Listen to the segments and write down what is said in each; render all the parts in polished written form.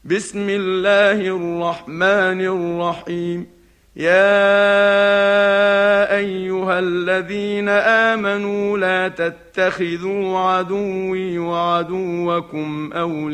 بسم الله الرحمن الرحيم. يا أيها الذين آمنوا لا تتخذوا عدوي وعدوكم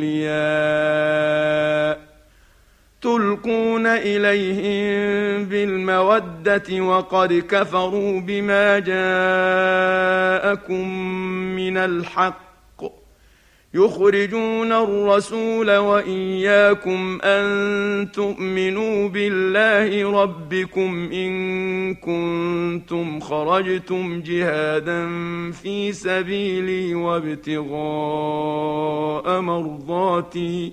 أولياء تلقون إليهم بالمودة وقد كفروا بما جاءكم من الحق يخرجون الرسول وإياكم أن تؤمنوا بالله ربكم إن كنتم خرجتم جهادا في سبيلي وابتغاء مرضاتي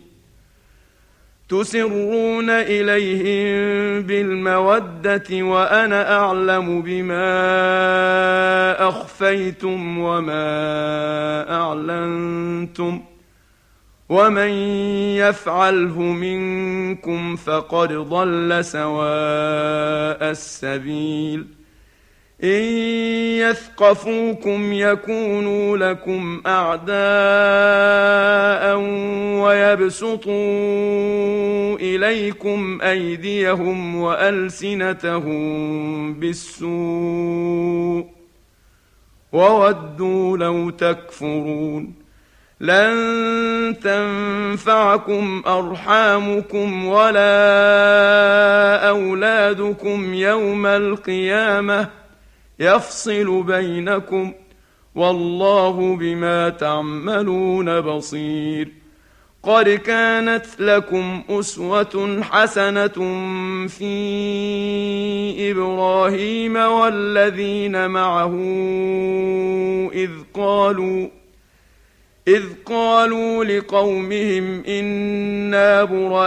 تسرون إليهم بالمودة وأنا أعلم بما أخفيتم وما أعلنتم ومن يفعله منكم فقد ضل سواء السبيل. إن يثقفوكم يكونوا لكم أعداء ويبسطوا إليكم أيديهم وألسنتهم بالسوء وودوا لو تكفرون. لن تنفعكم أرحامكم ولا أولادكم يوم القيامة يفصل بينكم والله بما تعملون بصير. قد كانت لكم أسوة حسنة في إبراهيم والذين معه إذ قالوا لقومهم إنا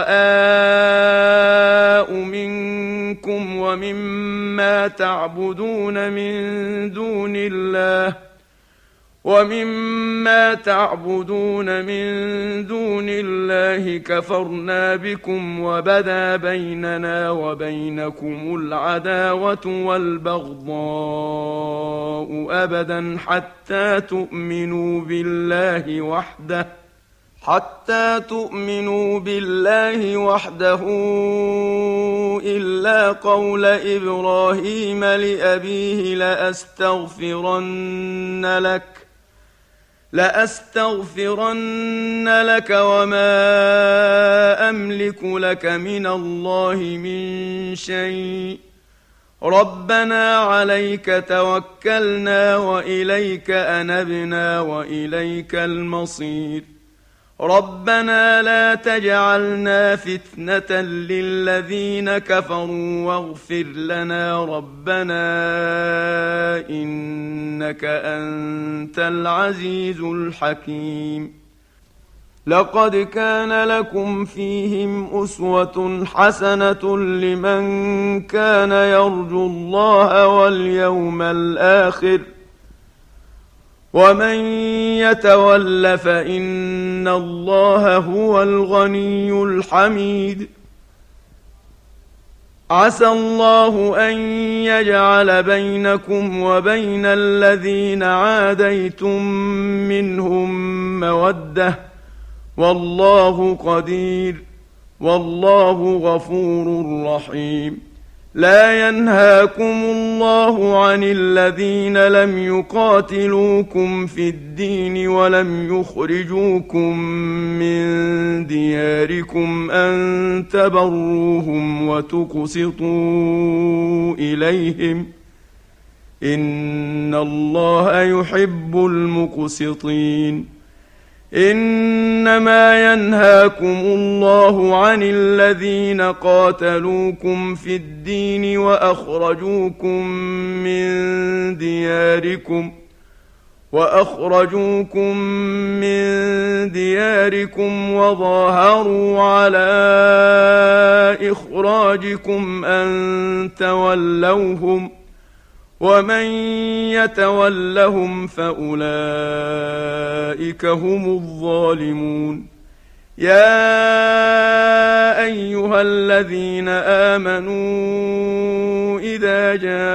براء منكم ومما تعبدون من دون الله كفرنا بكم وبدا بيننا وبينكم العداوة والبغضاء أبدا حتى تؤمنوا بالله وحده إلا قول إبراهيم لأبيه لأستغفرن لك وما أملك لك من الله من شيء ربنا عليك توكلنا وإليك أنبنا وإليك المصير. ربنا لا تجعلنا فتنة للذين كفروا واغفر لنا ربنا إنك أنت العزيز الحكيم. لقد كان لكم فيهم أسوة حسنة لمن كان يرجو الله واليوم الآخر ومن يتول فإن الله هو الغني الحميد. عسى الله أن يجعل بينكم وبين الذين عاديتم منهم مودة والله قدير والله غفور رحيم. لا ينهاكم الله عن الذين لم يقاتلوكم في الدين ولم يخرجوكم من دياركم أن تبروهم وتقسطوا إليهم إن الله يحب المقسطين. إنما ينهاكم الله عن الذين قاتلوكم في الدين وأخرجوكم من دياركم وظاهروا على إخراجكم أن تولوهم ومن يتولهم فأولئك هم الظالمون. يا أيها الذين آمنوا إذا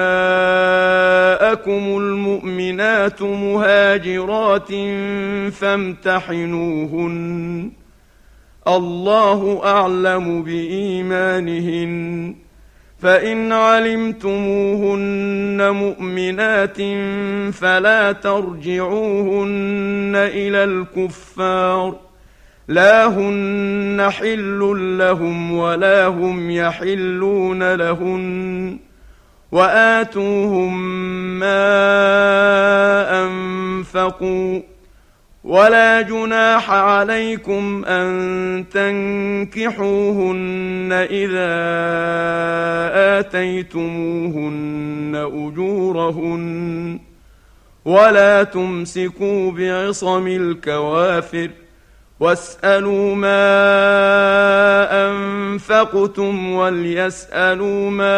جاءكم المؤمنات مهاجرات فامتحنوهن الله أعلم بإيمانهن فإن علمتموهن مؤمنات فلا ترجعوهن إلى الكفار لا هن حل لهم ولا هم يحلون لهن وآتوهم ما أنفقوا ولا جناح عليكم أن تنكحوهن إذا آتيتموهن أجورهن ولا تمسكوا بعصم الكوافر واسألوا ما أنفقتم وليسألوا ما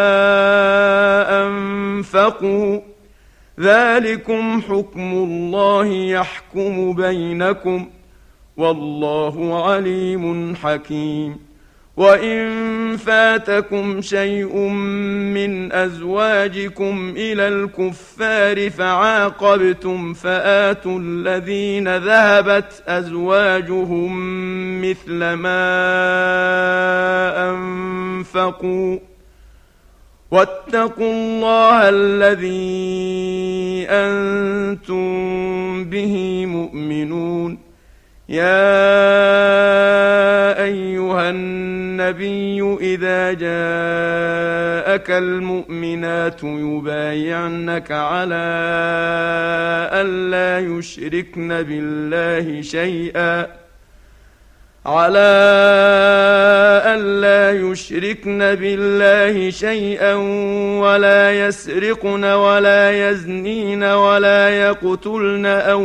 أنفقوا ذلكم حكم الله يحكم بينكم والله عليم حكيم وإن فاتكم شيء من أزواجكم إلى الكفار فعاقبتم فآتوا الذين ذهبت أزواجهم مثل ما أنفقوا واتقوا الله الذي أنتم به مؤمنون يا أيها النبي إذا جاءك المؤمنات يبايعنك على ألا يشركن بالله شيئا ولا يسرقن ولا يزنين ولا يقتلن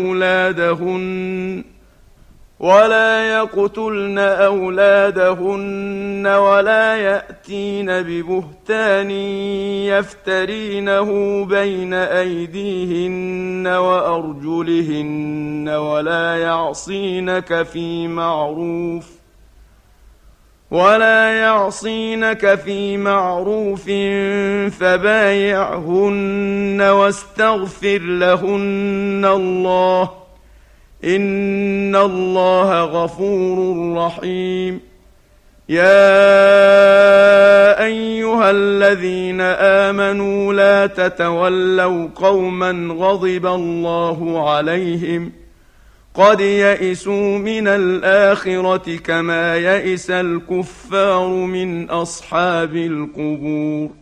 أولادهن ولا يأتين ببهتان يفترينه بين أيديهن وأرجلهن ولا يعصينك في معروف فبايعهن واستغفر لهن الله إن الله غفور رحيم يا أيها الذين آمنوا لا تتولوا قوما غضب الله عليهم قد يئسوا من الآخرة كما يئس الكفار من أصحاب القبور